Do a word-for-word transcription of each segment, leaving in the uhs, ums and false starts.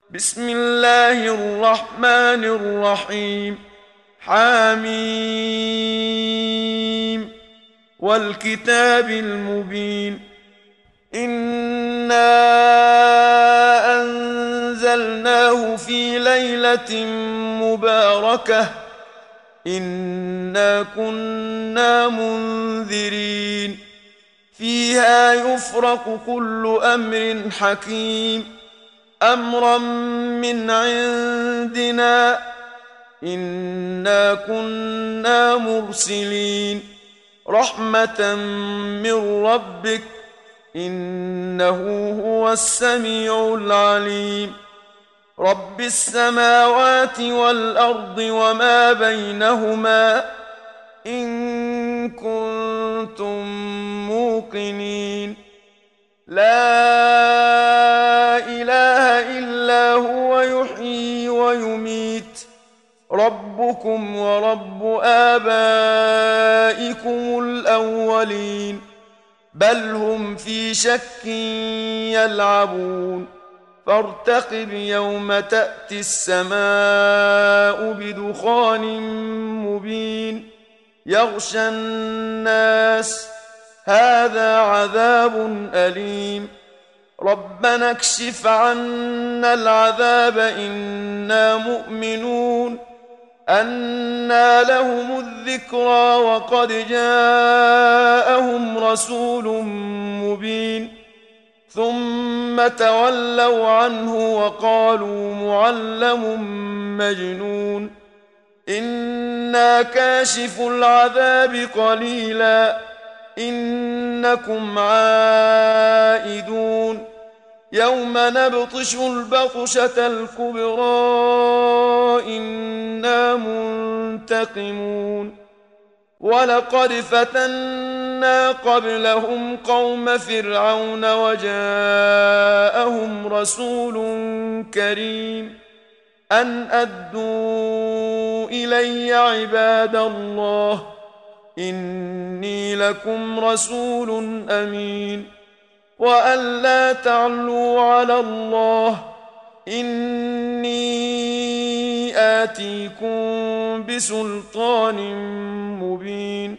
بسم الله الرحمن الرحيم. حاميم والكتاب المبين. إنا أنزلناه في ليلة مباركة إنا كنا منذرين فيها يفرق كل أمر حكيم أمرا من عندنا إنا كنا مرسلين رحمة من ربك إنه هو السميع العليم. رب السماوات والأرض وما بينهما إن كنتم موقنين. لا إله إلا هو يحيي ويميت ربكم ورب آبائكم الأولين بل هم في شك يلعبون فارتقب يوم تأتي السماء بدخان مبين يغشى الناس هذا عذاب أليم ربنا اكشف عنا العذاب إنا مؤمنون أنى لهم الذكرى وقد جاءهم رسول مبين ثم تولوا عنه وقالوا معلم مجنون إنا كاشف العذاب قليلا إنكم عائدون يوم نبطش البطشة الكبرى إنا منتقمون ولقد فتنا قبلهم قوم فرعون وجاءهم رسول كريم أن أدوا إلي عباد الله إني لكم رسول أمين وأن لا تعلوا على الله إني آتيكم بسلطان مبين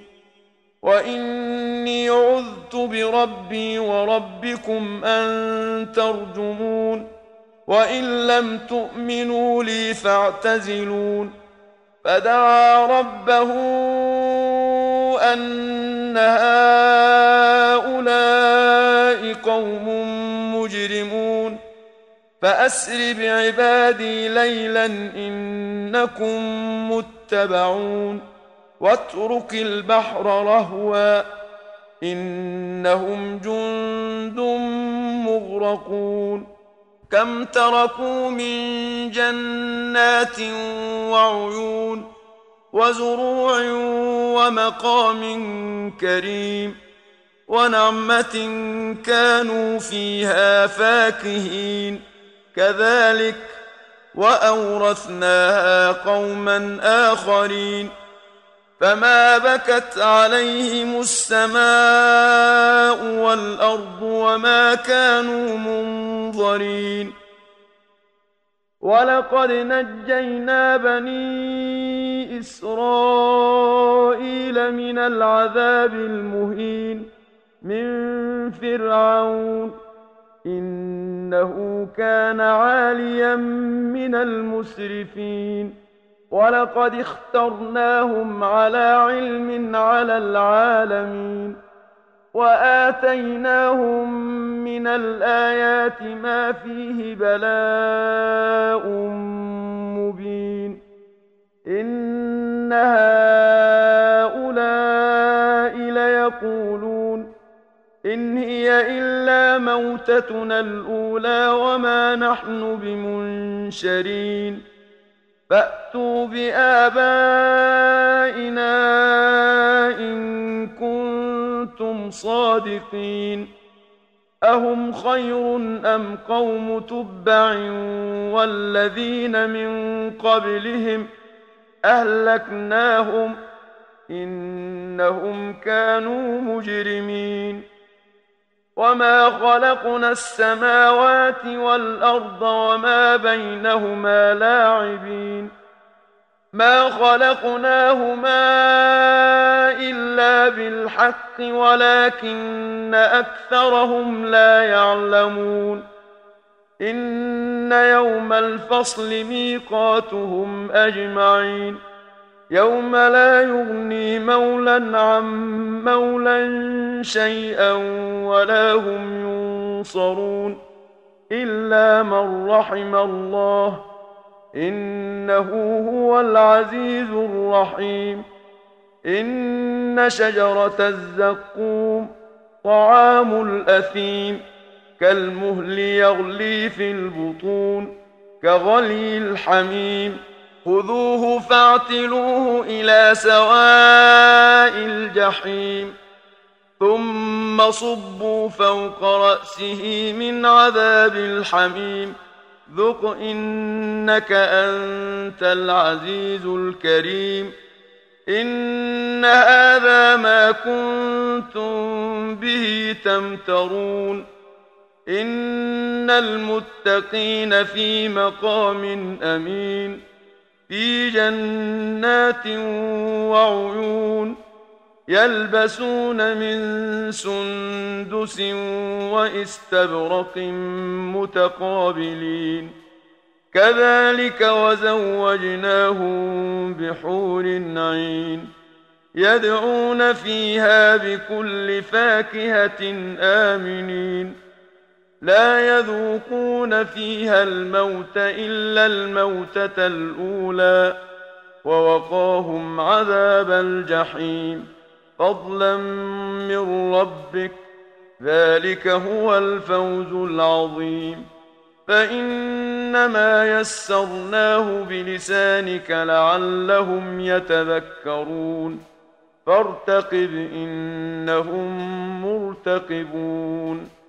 وإني عذت بربي وربكم أن ترجمون وإن لم تؤمنوا لي فاعتزلون فدعا ربه أن هؤلاء قوم مجرمون فأسر بعبادي ليلا إنكم متبعون واترك البحر رهوا إنهم جند مغرقون كم تركوا من جنات وعيون وزروع ومقام كريم ونعمة كانوا فيها فاكهين كذلك وأورثناها قوما آخرين فما بكت عليهم السماء والأرض وما كانوا منظرين ولقد نجينا بني إسرائيل من العذاب المهين من فرعون إنه كان عاليا من المسرفين ولقد اخترناهم على علم على العالمين وآتيناهم من الآيات ما فيه بلاء مبين إن هؤلاء ليقولون إن هي إلا موتتنا الأولى وما نحن بمنشرين فأتوا بآبائنا إن كنتم صادقين أهم خير أم قوم تبع والذين من قبلهم أهلكناهم إنهم كانوا مجرمين وما خلقنا السماوات والأرض وما بينهما لاعبين ما خلقناهما إلا بالحق ولكن أكثرهم لا يعلمون إن يوم الفصل ميقاتهم أجمعين يوم لا يغني مولى عن مولى شيئا ولا هم ينصرون إلا من رحم الله إنه هو العزيز الرحيم إن شجرة الزقوم طعام الأثيم كالمهل يغلي في البطون كغلي الحميم خذوه فاعتلوه إلى سواء الجحيم ثم صبوا فوق رأسه من عذاب الحميم ذق إنك أنت العزيز الكريم إن هذا ما كنتم به تمترون إن المتقين في مقام أمين في جنات وعيون يلبسون من سندس واستبرق متقابلين كذلك وزوجناهم بحور عين يدعون فيها بكل فاكهة آمنين لا يذوقون فيها الموت إلا الموتة الأولى ووقاهم عذاب الجحيم فضلا من ربك ذلك هو الفوز العظيم فإنما يسرناه بلسانك لعلهم يتذكرون فارتقب إنهم مرتقبون